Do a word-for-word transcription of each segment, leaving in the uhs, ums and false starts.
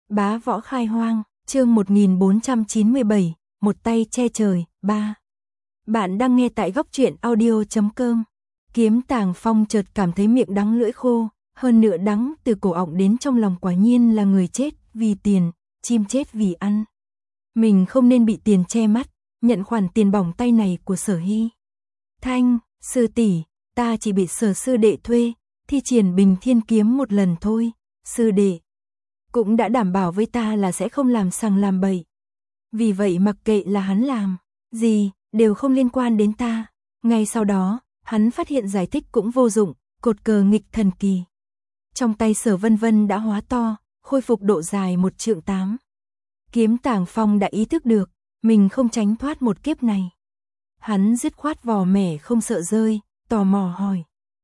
Bá võ khai hoang, chương một nghìn bốn trăm chín mươi bảy, một tay che trời, ba. Bạn đang nghe tại góc truyện audio chấm com. Kiếm Tàng Phong chợt cảm thấy miệng đắng lưỡi khô, hơn nữa đắng từ cổ họng đến trong lòng, quả nhiên là người chết vì tiền, chim chết vì ăn. Mình không nên bị tiền che mắt, nhận khoản tiền bỏng tay này của Sở Hy Thanh, sư tỷ, ta chỉ bị Sở sư đệ thuê, thi triển Bình Thiên kiếm một lần thôi, sư đệ cũng đã đảm bảo với ta là sẽ không làm sằng làm bậy. Vì vậy mặc kệ là hắn làm gì, đều không liên quan đến ta. Ngay sau đó, hắn phát hiện giải thích cũng vô dụng, cột cờ nghịch thần kỳ trong tay Sở Vân Vân đã hóa to, khôi phục độ dài một trượng tám. Kiếm Tàng Phong đã ý thức được, mình không tránh thoát một kiếp này. Hắn dứt khoát vò mẻ không sợ rơi, tò mò hỏi.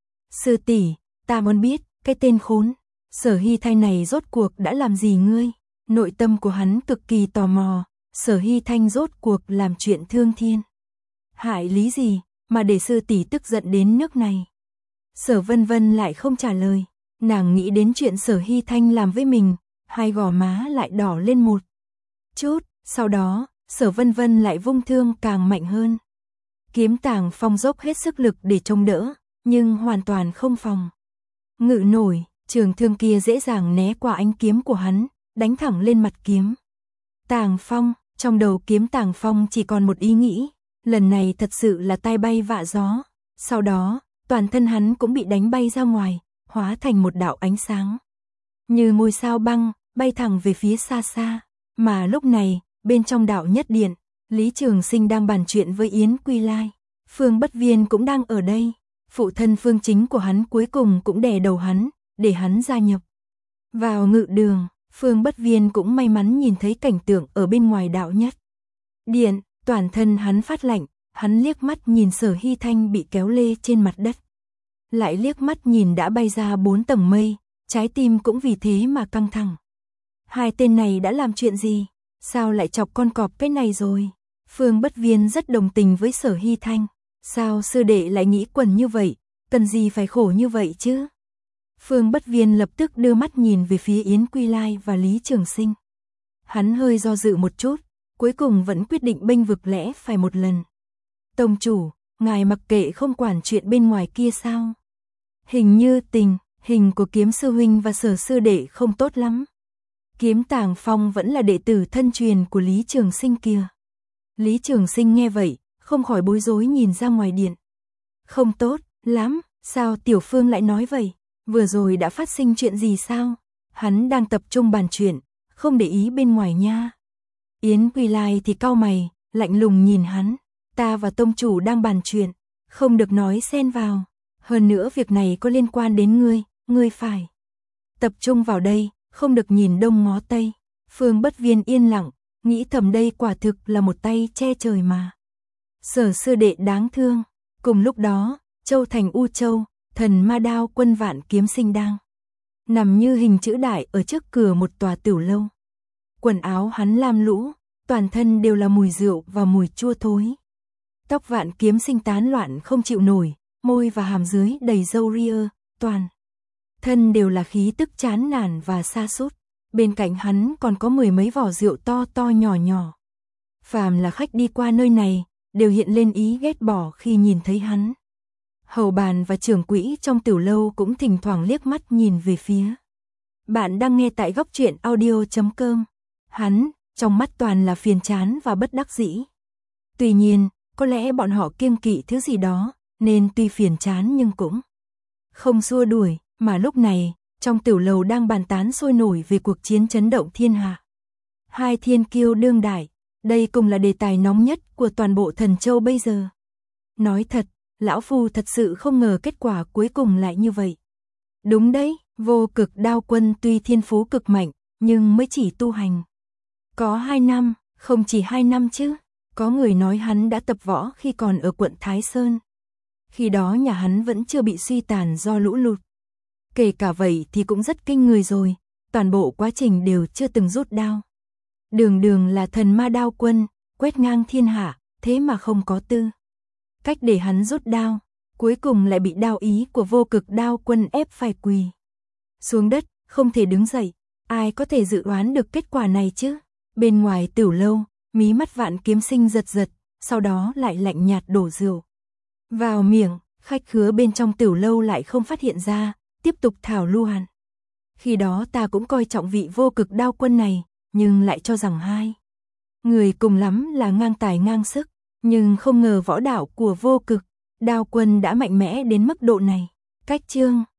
Sư tỷ, ta muốn biết, cái tên khốn Sở Hy Thanh này rốt cuộc đã làm gì ngươi? Nội tâm của hắn cực kỳ tò mò, Sở Hy Thanh rốt cuộc làm chuyện thương thiên hại lý gì, mà để sư tỷ tức giận đến nước này. Sở Vân Vân lại không trả lời, nàng nghĩ đến chuyện Sở Hy Thanh làm với mình, hai gò má lại đỏ lên một chút, sau đó, Sở Vân Vân lại vung thương càng mạnh hơn. Kiếm Tàng Phong dốc hết sức lực để chống đỡ, nhưng hoàn toàn không phòng ngự nổi, trường thương kia dễ dàng né qua ánh kiếm của hắn, đánh thẳng lên mặt kiếm Tàng Phong. Trong đầu Kiếm Tàng Phong chỉ còn một ý nghĩ, lần này thật sự là tai bay vạ gió. Sau đó, toàn thân hắn cũng bị đánh bay ra ngoài, hóa thành một đạo ánh sáng như ngôi sao băng, bay thẳng về phía xa xa. Mà lúc này, bên trong đạo nhất điện, Lý Trường Sinh đang bàn chuyện với Yến Quy Lai. Phương Bất Viên cũng đang ở đây. Phụ thân Phương Chính của hắn cuối cùng cũng đè đầu hắn, để hắn gia nhập vào ngự đường. Phương Bất Viên cũng may mắn nhìn thấy cảnh tượng ở bên ngoài đạo nhất điện, toàn thân hắn phát lạnh, hắn liếc mắt nhìn Sở Hy Thanh bị kéo lê trên mặt đất, lại liếc mắt nhìn đã bay ra bốn tầng mây, trái tim cũng vì thế mà căng thẳng. Hai tên này đã làm chuyện gì? Sao lại chọc con cọp cái này rồi? Phương Bất Viên rất đồng tình với Sở Hy Thanh. Sao sư đệ lại nghĩ quẩn như vậy? Cần gì phải khổ như vậy chứ? Phương Bất Viên lập tức đưa mắt nhìn về phía Yến Quy Lai và Lý Trường Sinh. Hắn hơi do dự một chút, cuối cùng vẫn quyết định bênh vực lẽ phải một lần. Tông chủ, ngài mặc kệ không quản chuyện bên ngoài kia sao? Hình như tình hình của Kiếm sư huynh và Sở sư đệ không tốt lắm. Kiếm Tàng Phong vẫn là đệ tử thân truyền của Lý Trường Sinh kia. Lý Trường Sinh nghe vậy, không khỏi bối rối nhìn ra ngoài điện. Không tốt lắm, sao Tiểu Phương lại nói vậy? Vừa rồi đã phát sinh chuyện gì sao? Hắn đang tập trung bàn chuyện, không để ý bên ngoài nha. Yến Quy Lai thì cau mày, lạnh lùng nhìn hắn. Ta và tông chủ đang bàn chuyện, không được nói xen vào. Hơn nữa việc này có liên quan đến ngươi, ngươi phải tập trung vào đây, không được nhìn đông ngó tây. Phương Bất Viên yên lặng, nghĩ thầm đây quả thực là một tay che trời mà. Sở sư đệ đáng thương. Cùng lúc đó, Châu thành U Châu, thần ma đao quân Vạn Kiếm Sinh đang nằm như hình chữ đại ở trước cửa một tòa tiểu lâu. Quần áo hắn lam lũ, toàn thân đều là mùi rượu và mùi chua thối. Tóc Vạn Kiếm Sinh tán loạn không chịu nổi, môi và hàm dưới đầy râu ria, toàn thân đều là khí tức chán nản và sa sút. Bên cạnh hắn còn có mười mấy vỏ rượu to to nhỏ nhỏ. Phàm là khách đi qua nơi này, đều hiện lên ý ghét bỏ khi nhìn thấy hắn. Hầu bàn và trưởng quỹ trong tiểu lâu cũng thỉnh thoảng liếc mắt nhìn về phía. Bạn đang nghe tại góc truyện audio chấm com. Hắn, trong mắt toàn là phiền chán và bất đắc dĩ. Tuy nhiên, có lẽ bọn họ kiêng kỵ thứ gì đó, nên tuy phiền chán nhưng cũng không xua đuổi. Mà lúc này, trong tiểu lầu đang bàn tán sôi nổi về cuộc chiến chấn động thiên hạ. Hai thiên kiêu đương đại, đây cũng là đề tài nóng nhất của toàn bộ Thần Châu bây giờ. Nói thật, lão phu thật sự không ngờ kết quả cuối cùng lại như vậy. Đúng đấy, Vô Cực Đao Quân tuy thiên phú cực mạnh, nhưng mới chỉ tu hành có hai năm, không chỉ hai năm chứ. Có người nói hắn đã tập võ khi còn ở quận Thái Sơn. Khi đó nhà hắn vẫn chưa bị suy tàn do lũ lụt. Kể cả vậy thì cũng rất kinh người rồi, toàn bộ quá trình đều chưa từng rút đao. Đường đường là thần ma đao quân, quét ngang thiên hạ, thế mà không có tư cách để hắn rút đao, cuối cùng lại bị đao ý của Vô Cực Đao Quân ép phải quỳ xuống đất, không thể đứng dậy. Ai có thể dự đoán được kết quả này chứ? Bên ngoài Tửu lâu, mí mắt Vạn Kiếm Sinh giật giật, sau đó lại lạnh nhạt đổ rượu vào miệng, khách khứa bên trong Tửu lâu lại không phát hiện ra, tiếp tục thảo luận. Khi đó ta cũng coi trọng vị Vô Cực Đao Quân này, nhưng lại cho rằng hai người cùng lắm là ngang tài ngang sức, nhưng không ngờ võ đạo của Vô Cực Đao Quân đã mạnh mẽ đến mức độ này. Cách chương